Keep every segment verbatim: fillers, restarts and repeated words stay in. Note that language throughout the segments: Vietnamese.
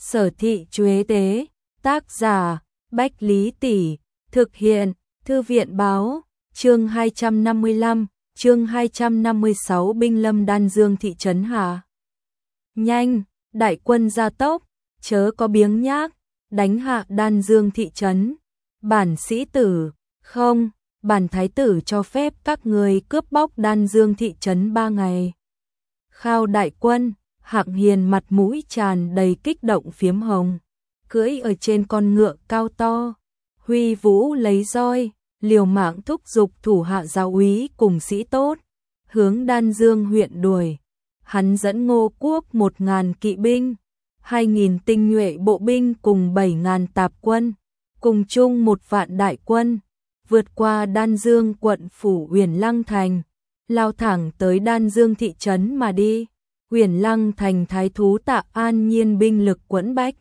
Sở thị Chuế Tế, tác giả, Bách Lý Tỷ, thực hiện, Thư viện báo, chương hai trăm năm mươi lăm, chương hai trăm năm mươi sáu binh lâm Đan Dương thị trấn hạ. Nhanh, đại quân gia tốc, chớ có biếng nhác, đánh hạ Đan Dương thị trấn. Bản sĩ tử, không, bản thái tử cho phép các người cướp bóc Đan Dương thị trấn ba ngày. Khao đại quân, Hạng Hiền mặt mũi tràn đầy kích động phiếm hồng, cưỡi ở trên con ngựa cao to, huy vũ lấy roi, liều mạng thúc giục thủ hạ giáo úy cùng sĩ tốt, hướng Đan Dương huyện đuổi. Hắn dẫn Ngô Quốc một ngàn kỵ binh, hai nghìn tinh nhuệ bộ binh cùng bảy ngàn tạp quân, cùng chung một vạn đại quân, vượt qua Đan Dương quận phủ Uyển Lăng thành, lao thẳng tới Đan Dương thị trấn mà đi. Uyển Lăng thành thái thú Tạ An Nhiên binh lực quẫn bách,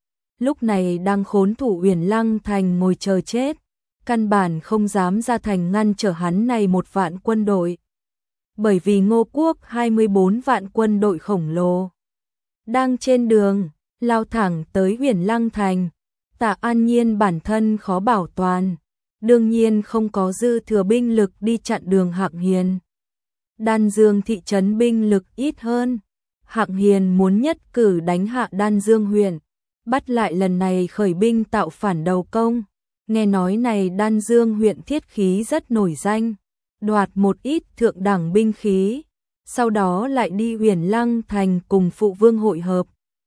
lúc này đang khốn thủ Uyển Lăng thành ngồi chờ chết, căn bản không dám ra thành ngăn trở hắn này một vạn quân đội. Bởi vì Ngô Quốc hai mươi bốn vạn quân đội khổng lồ đang trên đường lao thẳng tới Uyển Lăng thành, Tạ An Nhiên bản thân khó bảo toàn, đương nhiên không có dư thừa binh lực đi chặn đường Hạng Hiền. Đan Dương thị trấn binh lực ít hơn, Hạng Hiền muốn nhất cử đánh hạ Đan Dương huyện, bắt lại lần này khởi binh tạo phản đầu công. Nghe nói này Đan Dương huyện thiết khí rất nổi danh, đoạt một ít thượng đẳng binh khí, sau đó lại đi Uyển Lăng thành cùng phụ vương hội hợp.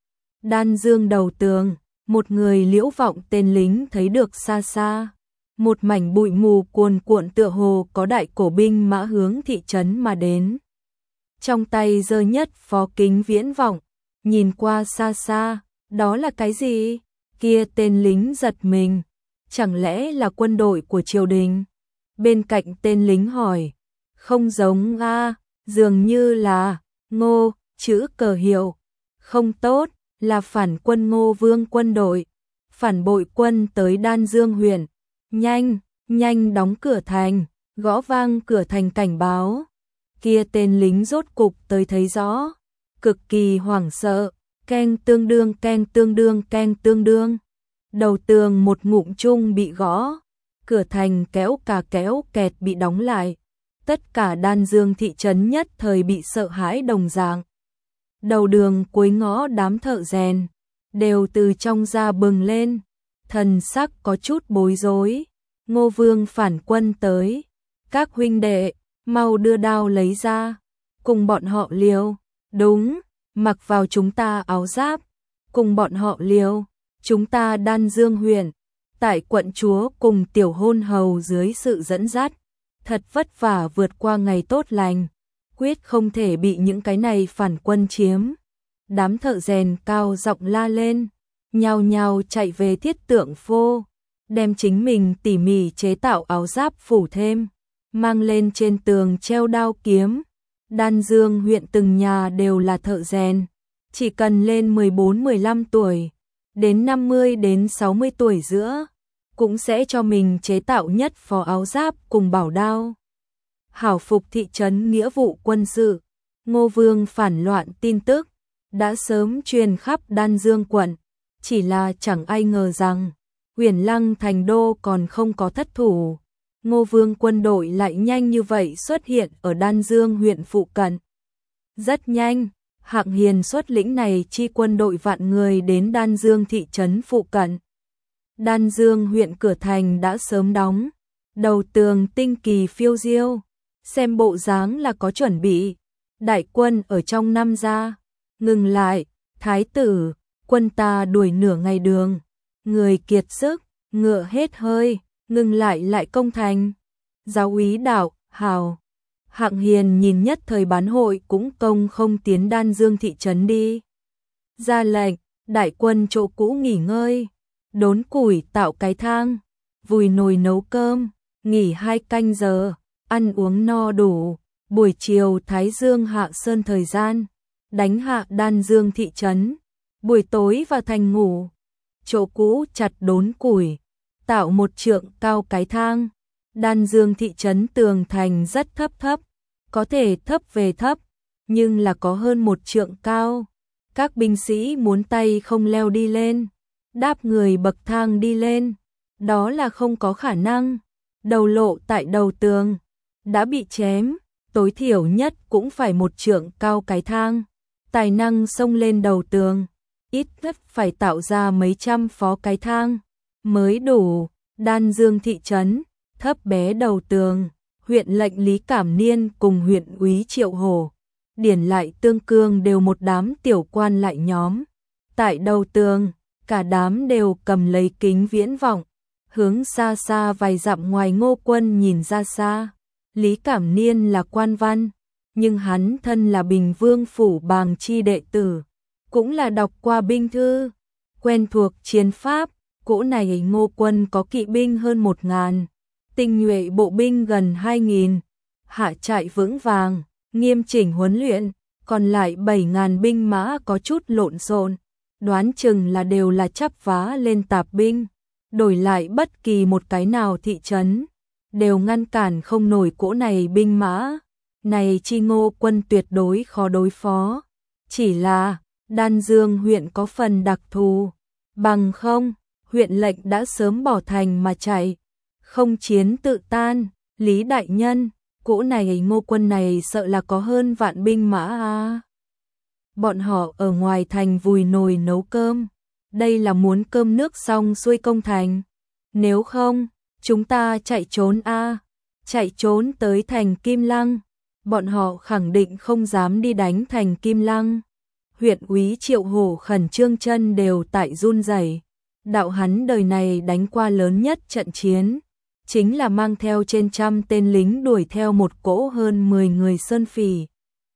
Đan Dương đầu tường, một người Liễu Vọng tên lính thấy được xa xa, một mảnh bụi mù cuồn cuộn tựa hồ có đại cổ binh mã hướng thị trấn mà đến. Trong tay giơ nhất phó kính viễn vọng, nhìn qua xa xa, đó là cái gì? Kia tên lính giật mình, chẳng lẽ là quân đội của triều đình? Bên cạnh tên lính hỏi, không giống a, dường như là Ngô, chữ cờ hiệu, không tốt, là phản quân Ngô Vương quân đội, phản bội quân tới Đan Dương huyện, nhanh, nhanh đóng cửa thành, gõ vang cửa thành cảnh báo. Kia tên lính rốt cục tới thấy rõ, cực kỳ hoảng sợ, keng tương đương keng tương đương keng tương đương. Đầu tường một ngụm chung bị gõ, cửa thành kéo cả kéo kẹt bị đóng lại. Tất cả Đan Dương thị trấn nhất thời bị sợ hãi đồng dạng. Đầu đường cuối ngõ đám thợ rèn đều từ trong ra bừng lên, thần sắc có chút bối rối. Ngô Vương phản quân tới, các huynh đệ mau đưa đao lấy ra, cùng bọn họ liều. Đúng, mặc vào chúng ta áo giáp, cùng bọn họ liều. Chúng ta Đan Dương huyện, tại quận chúa cùng tiểu hôn hầu dưới sự dẫn dắt, thật vất vả vượt qua ngày tốt lành, quyết không thể bị những cái này phản quân chiếm. Đám thợ rèn cao giọng la lên, nhao nhao chạy về thiết tượng phô, đem chính mình tỉ mỉ chế tạo áo giáp phủ thêm, mang lên trên tường treo đao kiếm. Đan Dương huyện từng nhà đều là thợ rèn, chỉ cần lên mười bốn mười lăm tuổi, đến năm mươi đến sáu mươi tuổi giữa, cũng sẽ cho mình chế tạo nhất phó áo giáp cùng bảo đao. Hảo phục thị trấn nghĩa vụ quân sự, Ngô Vương phản loạn tin tức đã sớm truyền khắp Đan Dương quận, chỉ là chẳng ai ngờ rằng Uyển Lăng thành đô còn không có thất thủ, Ngô Vương quân đội lại nhanh như vậy xuất hiện ở Đan Dương huyện phụ cận. Rất nhanh, Hạng Hiền xuất lĩnh này chi quân đội vạn người đến Đan Dương thị trấn phụ cận. Đan Dương huyện cửa thành đã sớm đóng, đầu tường tinh kỳ phiêu diêu, xem bộ dáng là có chuẩn bị. Đại quân ở trong năm ra, ngừng lại, thái tử, quân ta đuổi nửa ngày đường, người kiệt sức, ngựa hết hơi, ngừng lại lại công thành. Giáo úy đạo, hào. Hạng Hiền nhìn nhất thời bán hội cũng công không tiến Đan Dương thị trấn đi. Ra lệnh, đại quân chỗ cũ nghỉ ngơi, đốn củi tạo cái thang, vùi nồi nấu cơm, nghỉ hai canh giờ, ăn uống no đủ, buổi chiều Thái Dương hạ sơn thời gian, đánh hạ Đan Dương thị trấn, buổi tối vào thành ngủ. Chỗ cũ chặt đốn củi, tạo một trượng cao cái thang. Đan Dương thị trấn tường thành rất thấp thấp, có thể thấp về thấp, nhưng là có hơn một trượng cao. Các binh sĩ muốn tay không leo đi lên, đáp người bậc thang đi lên, đó là không có khả năng. Đầu lộ tại đầu tường, đã bị chém, tối thiểu nhất cũng phải một trượng cao cái thang. Tài năng xông lên đầu tường, ít nhất phải tạo ra mấy trăm phó cái thang mới đủ. Đan Dương thị trấn, thấp bé đầu tường, huyện lệnh Lý Cảm Niên cùng huyện úy Triệu Hổ, Điển lại Tương Cương đều một đám tiểu quan lại nhóm. Tại đầu tường, cả đám đều cầm lấy kính viễn vọng, hướng xa xa vài dặm ngoài Ngô Quân nhìn ra xa. Lý Cảm Niên là quan văn, nhưng hắn thân là Bình Vương phủ Bàng Chi đệ tử, cũng là đọc qua binh thư, quen thuộc chiến pháp. Cỗ này Ngô Quân có kỵ binh hơn một ngàn, tinh nhuệ bộ binh gần hai nghìn, hạ trại vững vàng, nghiêm chỉnh huấn luyện, còn lại bảy ngàn binh mã có chút lộn xộn, đoán chừng là đều là chắp vá lên tạp binh, đổi lại bất kỳ một cái nào thị trấn, đều ngăn cản không nổi cỗ này binh mã. Này chi Ngô Quân tuyệt đối khó đối phó, chỉ là Đan Dương huyện có phần đặc thù, bằng không huyện lệnh đã sớm bỏ thành mà chạy, không chiến tự tan. Lý đại nhân, cỗ này Ngô Quân này sợ là có hơn vạn binh mã à. Bọn họ ở ngoài thành vùi nồi nấu cơm, đây là muốn cơm nước xong xuôi công thành. Nếu không, chúng ta chạy trốn a à. Chạy trốn tới thành Kim Lăng, bọn họ khẳng định không dám đi đánh thành Kim Lăng. Huyện úy Triệu Hổ khẩn trương chân đều tại run rẩy. Đạo hắn đời này đánh qua lớn nhất trận chiến, chính là mang theo trên trăm tên lính đuổi theo một cỗ hơn mười người sơn phỉ.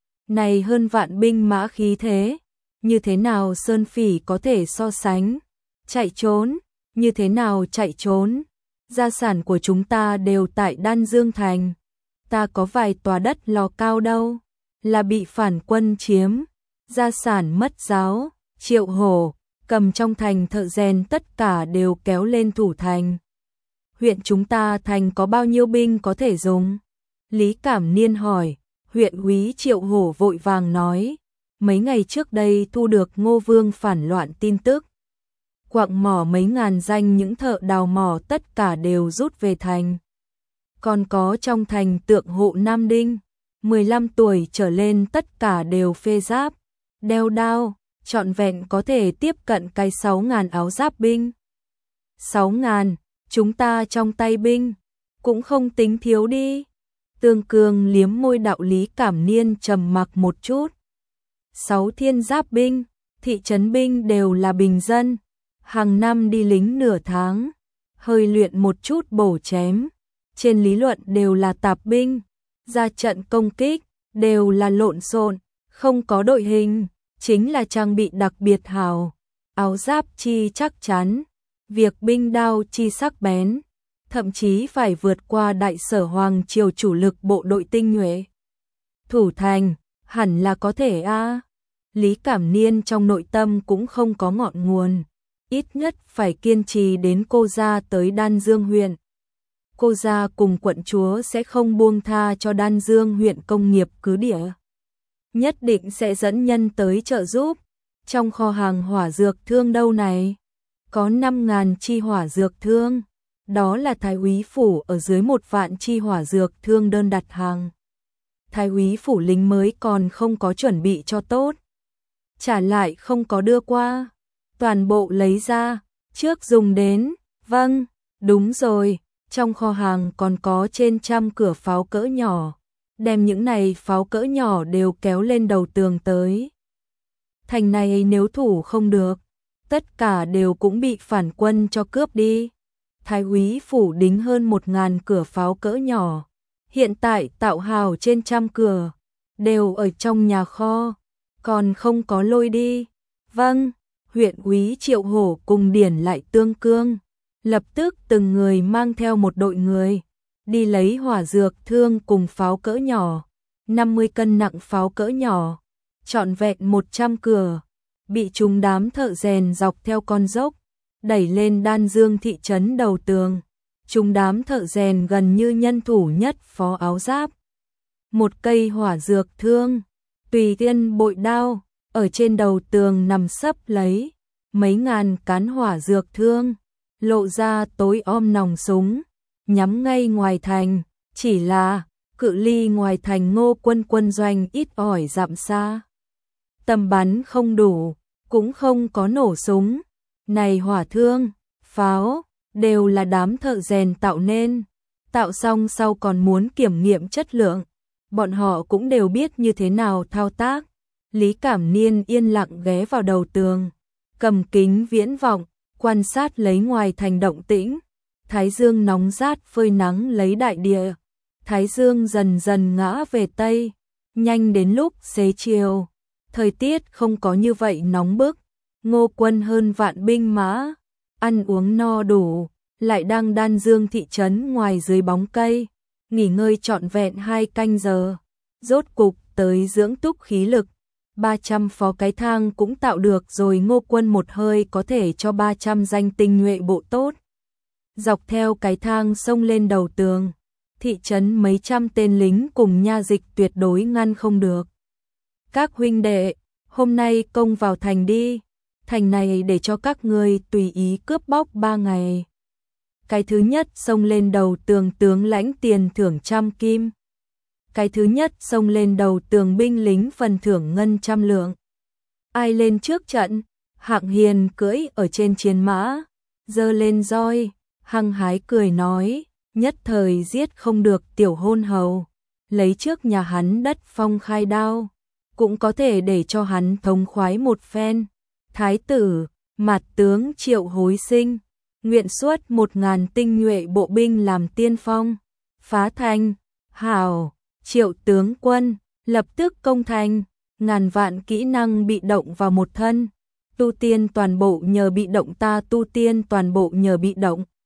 Này hơn vạn binh mã khí thế, như thế nào sơn phỉ có thể so sánh? Chạy trốn, như thế nào chạy trốn? Gia sản của chúng ta đều tại Đan Dương thành, ta có vài tòa đất lò cao đâu, là bị phản quân chiếm, gia sản mất giáo. Triệu Hổ cầm trong thành thợ rèn tất cả đều kéo lên thủ thành. Huyện chúng ta thành có bao nhiêu binh có thể dùng? Lý Cảm Niên hỏi. Huyện úy Triệu Hổ vội vàng nói, mấy ngày trước đây thu được Ngô Vương phản loạn tin tức. Quặng mỏ mấy ngàn danh những thợ đào mỏ tất cả đều rút về thành. Còn có trong thành tượng hộ Nam Đinh, mười lăm tuổi trở lên tất cả đều phê giáp, đeo đao, trọn vẹn có thể tiếp cận cái sáu ngàn áo giáp binh. Sáu ngàn, chúng ta trong tay binh, cũng không tính thiếu đi. Tương Cương liếm môi. Đạo Lý Cảm Niên trầm mặc một chút. Sáu thiên giáp binh, thị trấn binh đều là bình dân, hàng năm đi lính nửa tháng, hơi luyện một chút bổ chém, trên lý luận đều là tạp binh, ra trận công kích đều là lộn xộn, không có đội hình, chính là trang bị đặc biệt hảo, áo giáp chi chắc chắn, việc binh đao chi sắc bén, thậm chí phải vượt qua đại sở hoàng triều chủ lực bộ đội tinh nhuệ. Thủ thành, hẳn là có thể a. À. Lý Cảm Niên trong nội tâm cũng không có ngọn nguồn, ít nhất phải kiên trì đến cô gia tới Đan Dương huyện. Cô gia cùng quận chúa sẽ không buông tha cho Đan Dương huyện công nghiệp cứ địa. Nhất định sẽ dẫn nhân tới trợ giúp. Trong kho hàng hỏa dược thương đâu này, có năm ngàn chi hỏa dược thương. Đó là Thái úy phủ ở dưới một vạn chi hỏa dược thương đơn đặt hàng. Thái úy phủ lính mới còn không có chuẩn bị cho tốt, trả lại không có đưa qua, toàn bộ lấy ra, trước dùng đến. Vâng, đúng rồi, trong kho hàng còn có trên trăm cửa pháo cỡ nhỏ, đem những này pháo cỡ nhỏ đều kéo lên đầu tường tới. Thành này nếu thủ không được, tất cả đều cũng bị phản quân cho cướp đi. Thái úy phủ đính hơn một ngàn cửa pháo cỡ nhỏ, hiện tại tạo hào trên trăm cửa, đều ở trong nhà kho, còn không có lôi đi. Vâng, huyện úy Triệu Hổ cùng Điển lại Tương Cương, lập tức từng người mang theo một đội người, đi lấy hỏa dược thương cùng pháo cỡ nhỏ, năm mươi cân nặng pháo cỡ nhỏ, trọn vẹn một trăm cửa, bị chúng đám thợ rèn dọc theo con dốc, đẩy lên Đan Dương thị trấn đầu tường. Chúng đám thợ rèn gần như nhân thủ nhất phó áo giáp, một cây hỏa dược thương, tùy tiên bội đao, ở trên đầu tường nằm sấp lấy mấy ngàn cán hỏa dược thương, lộ ra tối om nòng súng, nhắm ngay ngoài thành, chỉ là cự ly ngoài thành Ngô Quân quân doanh ít ỏi dặm xa. Tầm bắn không đủ, cũng không có nổ súng. Này hỏa thương, pháo, đều là đám thợ rèn tạo nên. Tạo xong sau còn muốn kiểm nghiệm chất lượng. Bọn họ cũng đều biết như thế nào thao tác. Lý Cảm Niên yên lặng ghé vào đầu tường, cầm kính viễn vọng, quan sát lấy ngoài thành động tĩnh. Thái dương nóng rát phơi nắng lấy đại địa. Thái dương dần dần ngã về Tây, nhanh đến lúc xế chiều. Thời tiết không có như vậy nóng bức. Ngô Quân hơn vạn binh mã, ăn uống no đủ, lại đang Đan Dương thị trấn ngoài dưới bóng cây, nghỉ ngơi trọn vẹn hai canh giờ. Rốt cục tới dưỡng túc khí lực, ba trăm phó cái thang cũng tạo được rồi. Ngô Quân một hơi có thể cho ba trăm danh tinh nhuệ bộ tốt. Dọc theo cái thang xông lên đầu tường, thị trấn mấy trăm tên lính cùng nha dịch tuyệt đối ngăn không được. Các huynh đệ, hôm nay công vào thành đi, thành này để cho các ngươi tùy ý cướp bóc ba ngày. Cái thứ nhất xông lên đầu tường tướng lãnh tiền thưởng trăm kim. Cái thứ nhất xông lên đầu tường binh lính phần thưởng ngân trăm lượng. Ai lên trước trận? Hạng Hiền cưỡi ở trên chiến mã, giơ lên roi, hăng hái cười nói, nhất thời giết không được tiểu hôn hầu, lấy trước nhà hắn đất phong khai đao, cũng có thể để cho hắn thống khoái một phen. Thái tử, Mạt tướng Triệu Hối Sinh, nguyện xuất một ngàn tinh nhuệ bộ binh làm tiên phong, phá thành. Hảo, Triệu tướng quân, lập tức công thành. Ngàn vạn kỹ năng bị động vào một thân, tu tiên toàn bộ nhờ bị động, ta tu tiên toàn bộ nhờ bị động.